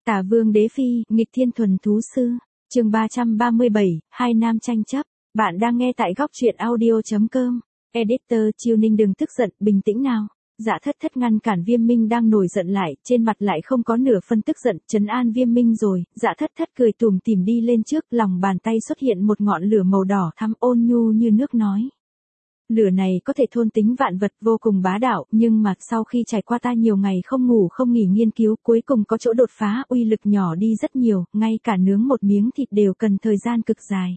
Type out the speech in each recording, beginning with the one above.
Tả Vương Đế Phi, nghịch thiên thuần thú sư. Chương 337, hai nam tranh chấp. Bạn đang nghe tại góc truyện audio.com. Editor Chiêu Ninh đừng tức giận, bình tĩnh nào. Dạ Thất Thất ngăn cản Viêm Minh đang nổi giận lại, trên mặt lại không có nửa phân tức giận, trấn an Viêm Minh rồi. Dạ Thất Thất cười tủm tỉm đi lên trước, lòng bàn tay xuất hiện một ngọn lửa màu đỏ thắm ôn nhu như nước nói. Lửa này có thể thôn tính vạn vật, vô cùng bá đạo, nhưng mà sau khi trải qua ta nhiều ngày không ngủ không nghỉ nghiên cứu, cuối cùng có chỗ đột phá, uy lực nhỏ đi rất nhiều, ngay cả nướng một miếng thịt đều cần thời gian cực dài.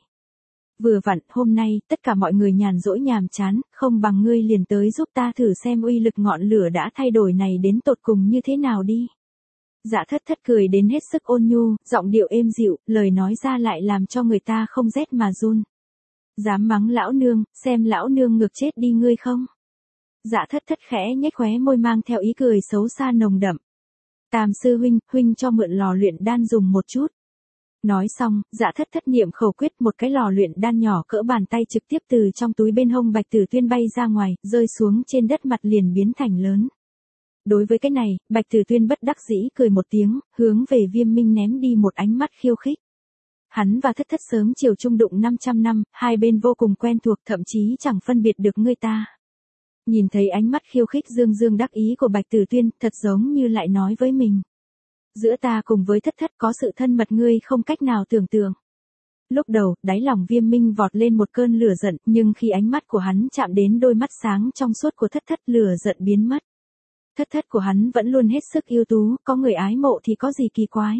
Vừa vặn, hôm nay, tất cả mọi người nhàn rỗi nhàm chán, không bằng ngươi liền tới giúp ta thử xem uy lực ngọn lửa đã thay đổi này đến tột cùng như thế nào đi. Dạ Thất Thất cười đến hết sức ôn nhu, giọng điệu êm dịu, lời nói ra lại làm cho người ta không rét mà run. Dám mắng lão nương, xem lão nương ngược chết đi ngươi không? Dạ Thất Thất khẽ nhếch khóe môi mang theo ý cười xấu xa nồng đậm. Tam sư huynh cho mượn lò luyện đan dùng một chút. Nói xong, Dạ Thất Thất niệm khẩu quyết, một cái lò luyện đan nhỏ cỡ bàn tay trực tiếp từ trong túi bên hông Bạch Tử Tuyên bay ra ngoài, rơi xuống trên đất mặt liền biến thành lớn. Đối với cái này, Bạch Tử Tuyên bất đắc dĩ cười một tiếng, hướng về Viêm Minh ném đi một ánh mắt khiêu khích. Hắn và Thất Thất sớm chiều chung đụng 500 năm, hai bên vô cùng quen thuộc, thậm chí chẳng phân biệt được người ta. Nhìn thấy ánh mắt khiêu khích dương dương đắc ý của Bạch Tử Tuyên, thật giống như lại nói với mình. Giữa ta cùng với Thất Thất có sự thân mật ngươi không cách nào tưởng tượng. Lúc đầu, đáy lòng Viêm Minh vọt lên một cơn lửa giận, nhưng khi ánh mắt của hắn chạm đến đôi mắt sáng trong suốt của Thất Thất, lửa giận biến mất. Thất Thất của hắn vẫn luôn hết sức ưu tú, có người ái mộ thì có gì kỳ quái.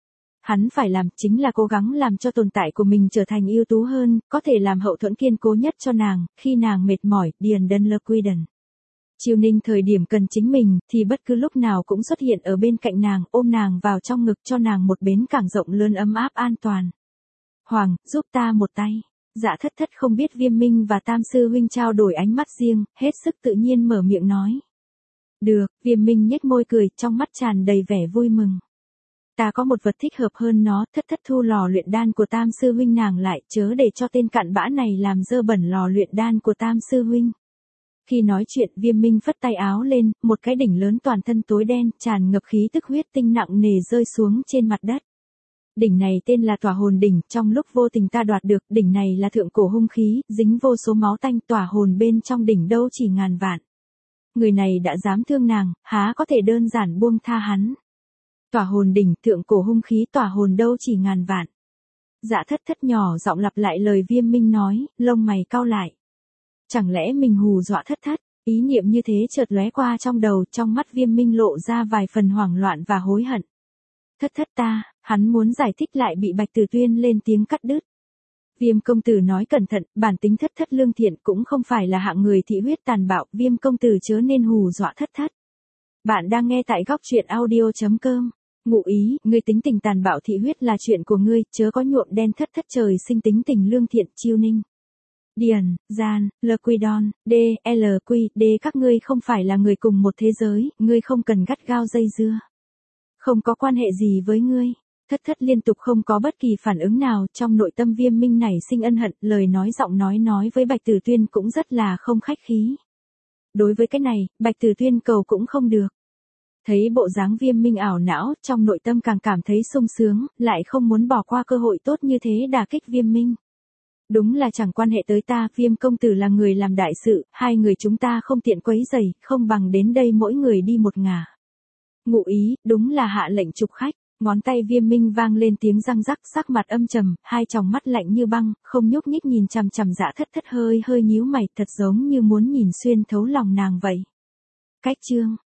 Hắn phải làm chính là cố gắng làm cho tồn tại của mình trở thành ưu tú hơn, có thể làm hậu thuẫn kiên cố nhất cho nàng, khi nàng mệt mỏi, điền đơn lơ quy đần. Chiêu Ninh thời điểm cần chính mình, thì bất cứ lúc nào cũng xuất hiện ở bên cạnh nàng, ôm nàng vào trong ngực cho nàng một bến cảng rộng lớn ấm áp an toàn. Hoàng, giúp ta một tay. Dạ Thất Thất không biết Viêm Minh và Tam sư huynh trao đổi ánh mắt riêng, hết sức tự nhiên mở miệng nói. Được, Viêm Minh nhếch môi cười, trong mắt tràn đầy vẻ vui mừng. Ta có một vật thích hợp hơn nó, Thất Thất thu lò luyện đan của Tam sư huynh nàng lại, chớ để cho tên cặn bã này làm dơ bẩn lò luyện đan của Tam sư huynh. Khi nói chuyện, Viêm Minh phất tay áo lên, một cái đỉnh lớn toàn thân tối đen, tràn ngập khí tức huyết tinh nặng nề rơi xuống trên mặt đất. Đỉnh này tên là Tỏa Hồn Đỉnh, trong lúc vô tình ta đoạt được, đỉnh này là thượng cổ hung khí, dính vô số máu tanh, tỏa hồn bên trong đỉnh đâu chỉ ngàn vạn. Người này đã dám thương nàng, há có thể đơn giản buông tha hắn. Tỏa hồn đỉnh, thượng cổ hung khí, tỏa hồn đâu chỉ ngàn vạn. Dạ Thất Thất nhỏ giọng lặp lại lời Viêm Minh nói, lông mày cau lại. Chẳng lẽ mình hù dọa Thất Thất? Ý niệm như thế chợt lóe qua trong đầu, trong mắt Viêm Minh lộ ra vài phần hoảng loạn và hối hận. Thất Thất ta, hắn muốn giải thích lại bị Bạch Tử Tuyên lên tiếng cắt đứt. Viêm công tử nói cẩn thận, bản tính Thất Thất lương thiện cũng không phải là hạng người thị huyết tàn bạo, Viêm công tử chớ nên hù dọa Thất Thất. Bạn đang nghe tại góc truyện audio.com. Ngụ ý, ngươi tính tình tàn bạo thị huyết là chuyện của ngươi, chớ có nhuộm đen Thất Thất trời sinh tính tình lương thiện. Chiêu Ninh, Điền, Gian, Lquidon, D, các ngươi không phải là người cùng một thế giới, ngươi không cần gắt gao dây dưa. Không có quan hệ gì với ngươi. Thất Thất liên tục không có bất kỳ phản ứng nào, trong nội tâm Viêm Minh nảy sinh ân hận, lời nói giọng nói với Bạch Tử Tuyên cũng rất là không khách khí. Đối với cái này, Bạch Tử Tuyên cầu cũng không được. Thấy bộ dáng Viêm Minh ảo não, trong nội tâm càng cảm thấy sung sướng, lại không muốn bỏ qua cơ hội tốt như thế đả kích Viêm Minh. Đúng là chẳng quan hệ tới ta, Viêm công tử là người làm đại sự, hai người chúng ta không tiện quấy rầy, không bằng đến đây mỗi người đi một ngả. Ngụ ý, đúng là hạ lệnh trục khách. Ngón tay Viêm Minh vang lên tiếng răng rắc, sắc mặt âm trầm, hai tròng mắt lạnh như băng, không nhúc nhích nhìn chằm chằm Dạ Thất Thất hơi nhíu mày, thật giống như muốn nhìn xuyên thấu lòng nàng vậy. Cách chương